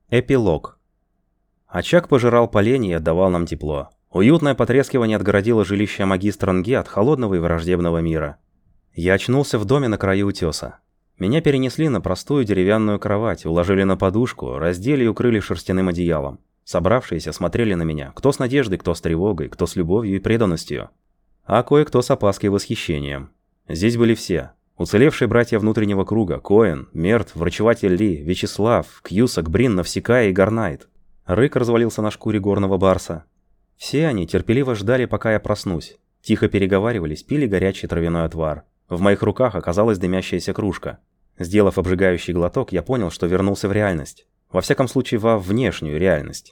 Эпилог. Очаг пожирал поленья и отдавал нам тепло. Уютное потрескивание отгородило жилище магистра Нге от холодного и враждебного мира. Я очнулся в доме на краю утеса. Меня перенесли на простую деревянную кровать, уложили на подушку, раздели и укрыли шерстяным одеялом. Собравшиеся смотрели на меня, кто с надеждой, кто с тревогой, кто с любовью и преданностью. А кое-кто с опаской и восхищением. Здесь были все. Уцелевшие братья внутреннего круга: Коэн, Мерт, врачеватель Ли, Вячеслав, Кьюсак, Брин, Навсекая и Гарнайт. Рык развалился на шкуре горного барса. Все они терпеливо ждали, пока я проснусь. Тихо переговаривались, пили горячий травяной отвар. В моих руках оказалась дымящаяся кружка. Сделав обжигающий глоток, я понял, что вернулся в реальность. Во всяком случае, во внешнюю реальность.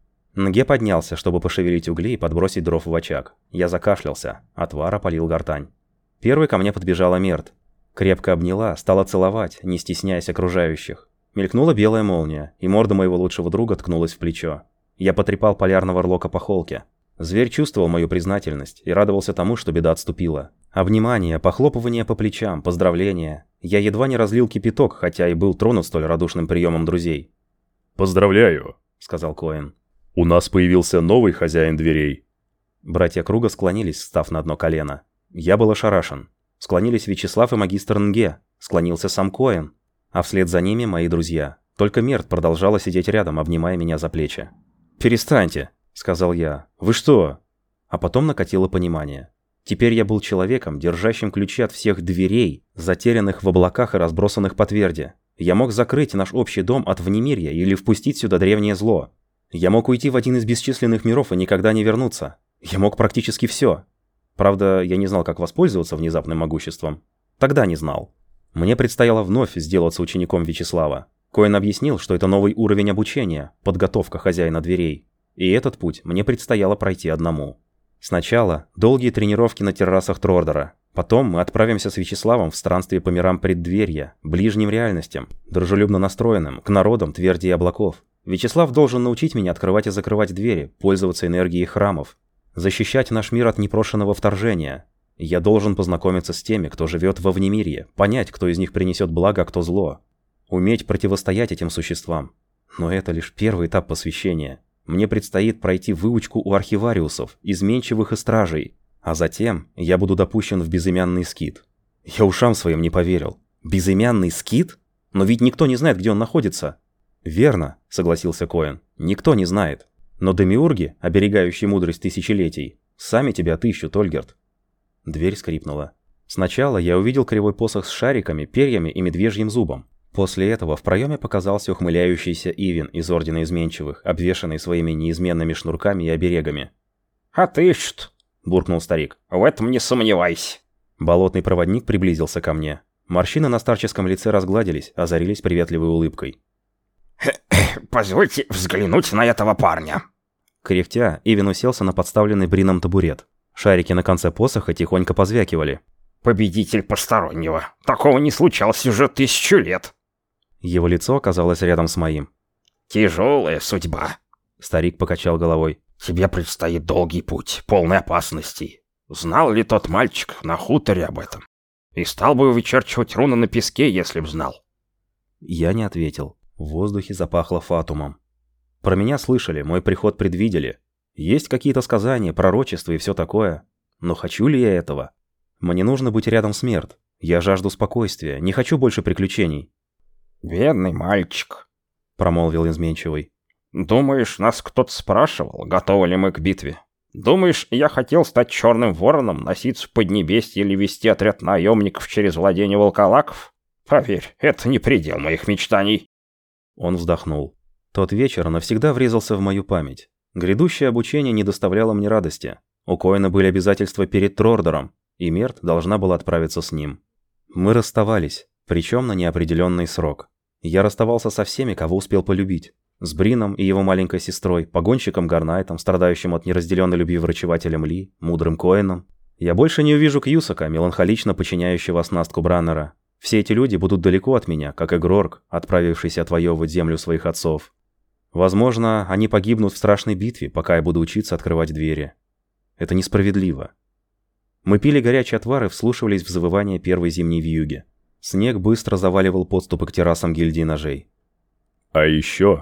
Нге поднялся, чтобы пошевелить угли и подбросить дров в очаг. Я закашлялся. Отвар опалил гортань. Первой ко мне подбежала Мерт. Крепко обняла, стала целовать, не стесняясь окружающих. Мелькнула белая молния, и морда моего лучшего друга ткнулась в плечо. Я потрепал полярного орлока по холке. Зверь чувствовал мою признательность и радовался тому, что беда отступила. Обнимание, похлопывание по плечам, поздравления. Я едва не разлил кипяток, хотя и был тронут столь радушным приемом друзей. «Поздравляю», — сказал Коэн. «У нас появился новый хозяин дверей». Братья круга склонились, встав на одно колено. Я был ошарашен. Склонились Вячеслав и магистр Нге. Склонился сам Коэн. А вслед за ними мои друзья. Только Мерт продолжала сидеть рядом, обнимая меня за плечи. «Перестаньте», — сказал я. «Вы что?» А потом накатило понимание. Теперь я был человеком, держащим ключи от всех дверей, затерянных в облаках и разбросанных по тверди. Я мог закрыть наш общий дом от внемирья или впустить сюда древнее зло. Я мог уйти в один из бесчисленных миров и никогда не вернуться. Я мог практически все. Правда, я не знал, как воспользоваться внезапным могуществом. Тогда не знал. Мне предстояло вновь сделаться учеником Вячеслава. Коэн объяснил, что это новый уровень обучения, подготовка хозяина дверей. И этот путь мне предстояло пройти одному. Сначала долгие тренировки на террасах Трордора. Потом мы отправимся с Вячеславом в странствие по мирам преддверья, ближним реальностям, дружелюбно настроенным, к народам тверди и облаков. Вячеслав должен научить меня открывать и закрывать двери, пользоваться энергией храмов, защищать наш мир от непрошенного вторжения. Я должен познакомиться с теми, кто живет во внемирье, понять, кто из них принесет благо, а кто зло. Уметь противостоять этим существам. Но это лишь первый этап посвящения. Мне предстоит пройти выучку у архивариусов, изменчивых и стражей. А затем я буду допущен в безымянный скит. Я ушам своим не поверил. Безымянный скит? Но ведь никто не знает, где он находится. Верно, согласился Коэн. Никто не знает. Но демиурги, оберегающие мудрость тысячелетий, сами тебя отыщут, Ольгерт. Дверь скрипнула. Сначала я увидел кривой посох с шариками, перьями и медвежьим зубом. После этого в проеме показался ухмыляющийся Ивин из Ордена Изменчивых, обвешанный своими неизменными шнурками и оберегами. «Отыщут», — буркнул старик. «В этом не сомневайся». Болотный проводник приблизился ко мне. Морщины на старческом лице разгладились, озарились приветливой улыбкой. «Позвольте взглянуть на этого парня». Кряхтя, Ивин уселся на подставленный Брином табурет. Шарики на конце посоха тихонько позвякивали. «Победитель постороннего. Такого не случалось уже 1000 лет». Его лицо оказалось рядом с моим. «Тяжелая судьба». Старик покачал головой. «Тебе предстоит долгий путь, полный опасностей. Знал ли тот мальчик на хуторе об этом? И стал бы вычерчивать руны на песке, если б знал». Я не ответил. В воздухе запахло фатумом. Про меня слышали, мой приход предвидели. Есть какие-то сказания, пророчества и все такое. Но хочу ли я этого? Мне нужно быть рядом с Мерт. Я жажду спокойствия, не хочу больше приключений. «Бедный мальчик», — промолвил изменчивый. «Думаешь, нас кто-то спрашивал, готовы ли мы к битве? Думаешь, я хотел стать черным вороном, носиться в Поднебесье или вести отряд наемников через владение волколаков? Поверь, это не предел моих мечтаний». Он вздохнул. Тот вечер навсегда врезался в мою память. Грядущее обучение не доставляло мне радости. У Коэна были обязательства перед Трордором, и Мерт должна была отправиться с ним. Мы расставались, причем на неопределенный срок. Я расставался со всеми, кого успел полюбить. С Брином и его маленькой сестрой, погонщиком Гарнайтом, страдающим от неразделенной любви врачевателем Ли, мудрым Коэном. Я больше не увижу Кьюсака, меланхолично подчиняющего оснастку Браннера. Все эти люди будут далеко от меня, как и Грорк, отправившийся отвоевывать землю своих отцов. Возможно, они погибнут в страшной битве, пока я буду учиться открывать двери. Это несправедливо. Мы пили горячий отвар и вслушивались в завывание первой зимней вьюги. Снег быстро заваливал подступы к террасам гильдии ножей. «А еще», —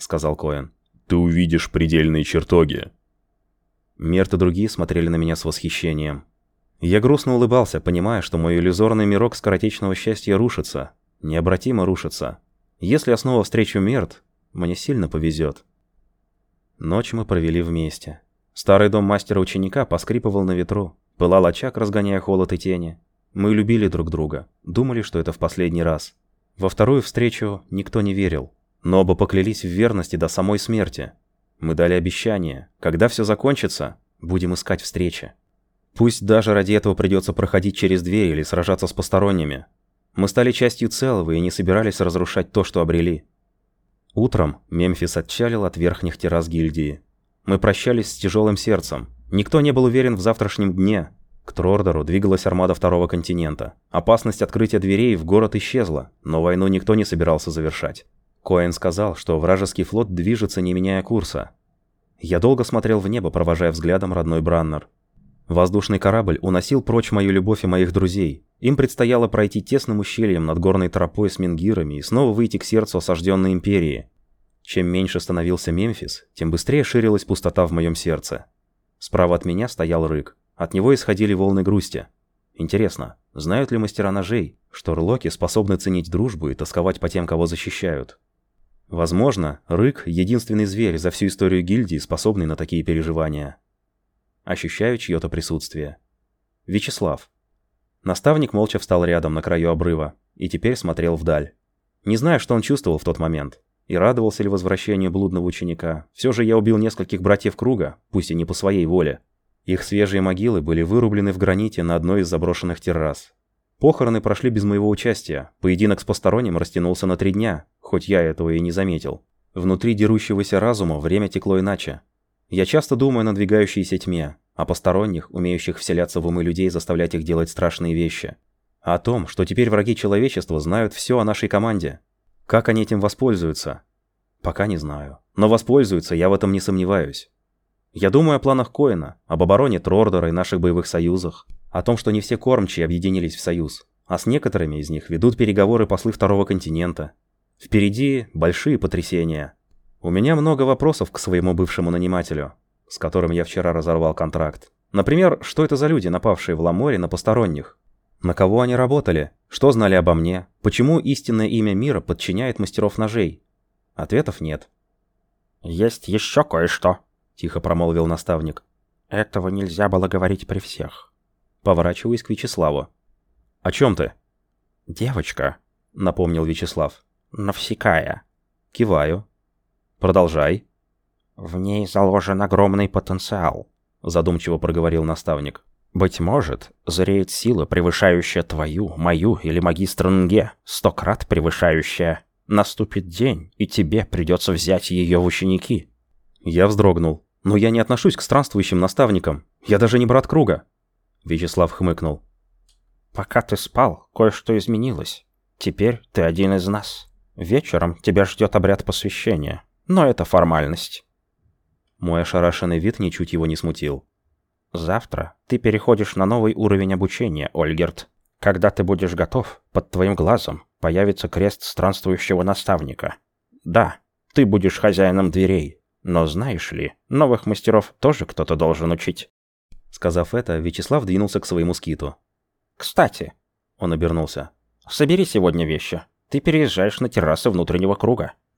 сказал Коэн. «Ты увидишь предельные чертоги». Мерт и другие смотрели на меня с восхищением. Я грустно улыбался, понимая, что мой иллюзорный мирок скоротечного счастья рушится, необратимо рушится. Если я снова встречу Мерт, мне сильно повезет. Ночь мы провели вместе. Старый дом мастера-ученика поскрипывал на ветру, пылал очаг, разгоняя холод и тени. Мы любили друг друга, думали, что это в последний раз. Во вторую встречу никто не верил, но оба поклялись в верности до самой смерти. Мы дали обещание, когда все закончится, будем искать встречи. Пусть даже ради этого придется проходить через дверь или сражаться с посторонними. Мы стали частью целого и не собирались разрушать то, что обрели. Утром Мемфис отчалил от верхних террас гильдии. Мы прощались с тяжелым сердцем. Никто не был уверен в завтрашнем дне. К Трордору двигалась армада второго континента. Опасность открытия дверей в город исчезла, но войну никто не собирался завершать. Коэн сказал, что вражеский флот движется, не меняя курса. Я долго смотрел в небо, провожая взглядом родной Браннер. Воздушный корабль уносил прочь мою любовь и моих друзей. Им предстояло пройти тесным ущельем над горной тропой с менгирами и снова выйти к сердцу осажденной империи. Чем меньше становился Мемфис, тем быстрее ширилась пустота в моем сердце. Справа от меня стоял Рык. От него исходили волны грусти. Интересно, знают ли мастера ножей, что Рлоки способны ценить дружбу и тосковать по тем, кого защищают? Возможно, Рык — единственный зверь за всю историю гильдии, способный на такие переживания. Ощущаю чье-то присутствие. Вячеслав. Наставник молча встал рядом на краю обрыва и теперь смотрел вдаль. Не знаю, что он чувствовал в тот момент. И радовался ли возвращению блудного ученика. Все же я убил нескольких братьев Круга, пусть и не по своей воле. Их свежие могилы были вырублены в граните на одной из заброшенных террас. Похороны прошли без моего участия. Поединок с посторонним растянулся на 3 дня, хоть я этого и не заметил. Внутри дерущегося разума время текло иначе. Я часто думаю о надвигающейся тьме, о посторонних, умеющих вселяться в умы людей и заставлять их делать страшные вещи. О том, что теперь враги человечества знают все о нашей команде. Как они этим воспользуются? Пока не знаю. Но воспользуются, я в этом не сомневаюсь. Я думаю о планах Коэна, об обороне Трордора и наших боевых союзах, о том, что не все кормчие объединились в союз, а с некоторыми из них ведут переговоры послы второго континента. Впереди большие потрясения. У меня много вопросов к своему бывшему нанимателю, с которым я вчера разорвал контракт. Например, что это за люди, напавшие в Ламоре на посторонних? На кого они работали? Что знали обо мне? Почему истинное имя мира подчиняет мастеров ножей? Ответов нет. «Есть еще кое-что», — тихо промолвил наставник. «Этого нельзя было говорить при всех». Поворачиваясь к Вячеславу. «О чем ты?» «Девочка», — напомнил Вячеслав. «Навсекая». Киваю. «Продолжай». «В ней заложен огромный потенциал», — задумчиво проговорил наставник. «Быть может, зреет сила, превышающая твою, мою или магистра Нге, 100 крат превышающая. Наступит день, и тебе придется взять ее в ученики». Я вздрогнул. «Но я не отношусь к странствующим наставникам. Я даже не брат Круга». Вячеслав хмыкнул. «Пока ты спал, кое-что изменилось. Теперь ты один из нас. Вечером тебя ждет обряд посвящения, но это формальность». Мой ошарашенный вид ничуть его не смутил. «Завтра ты переходишь на новый уровень обучения, Ольгерт. Когда ты будешь готов, под твоим глазом появится крест странствующего наставника. Да, ты будешь хозяином дверей, но знаешь ли, новых мастеров тоже кто-то должен учить». Сказав это, Вячеслав двинулся к своему скиту. «Кстати», — он обернулся, — «собери сегодня вещи. Ты переезжаешь на террасы внутреннего круга.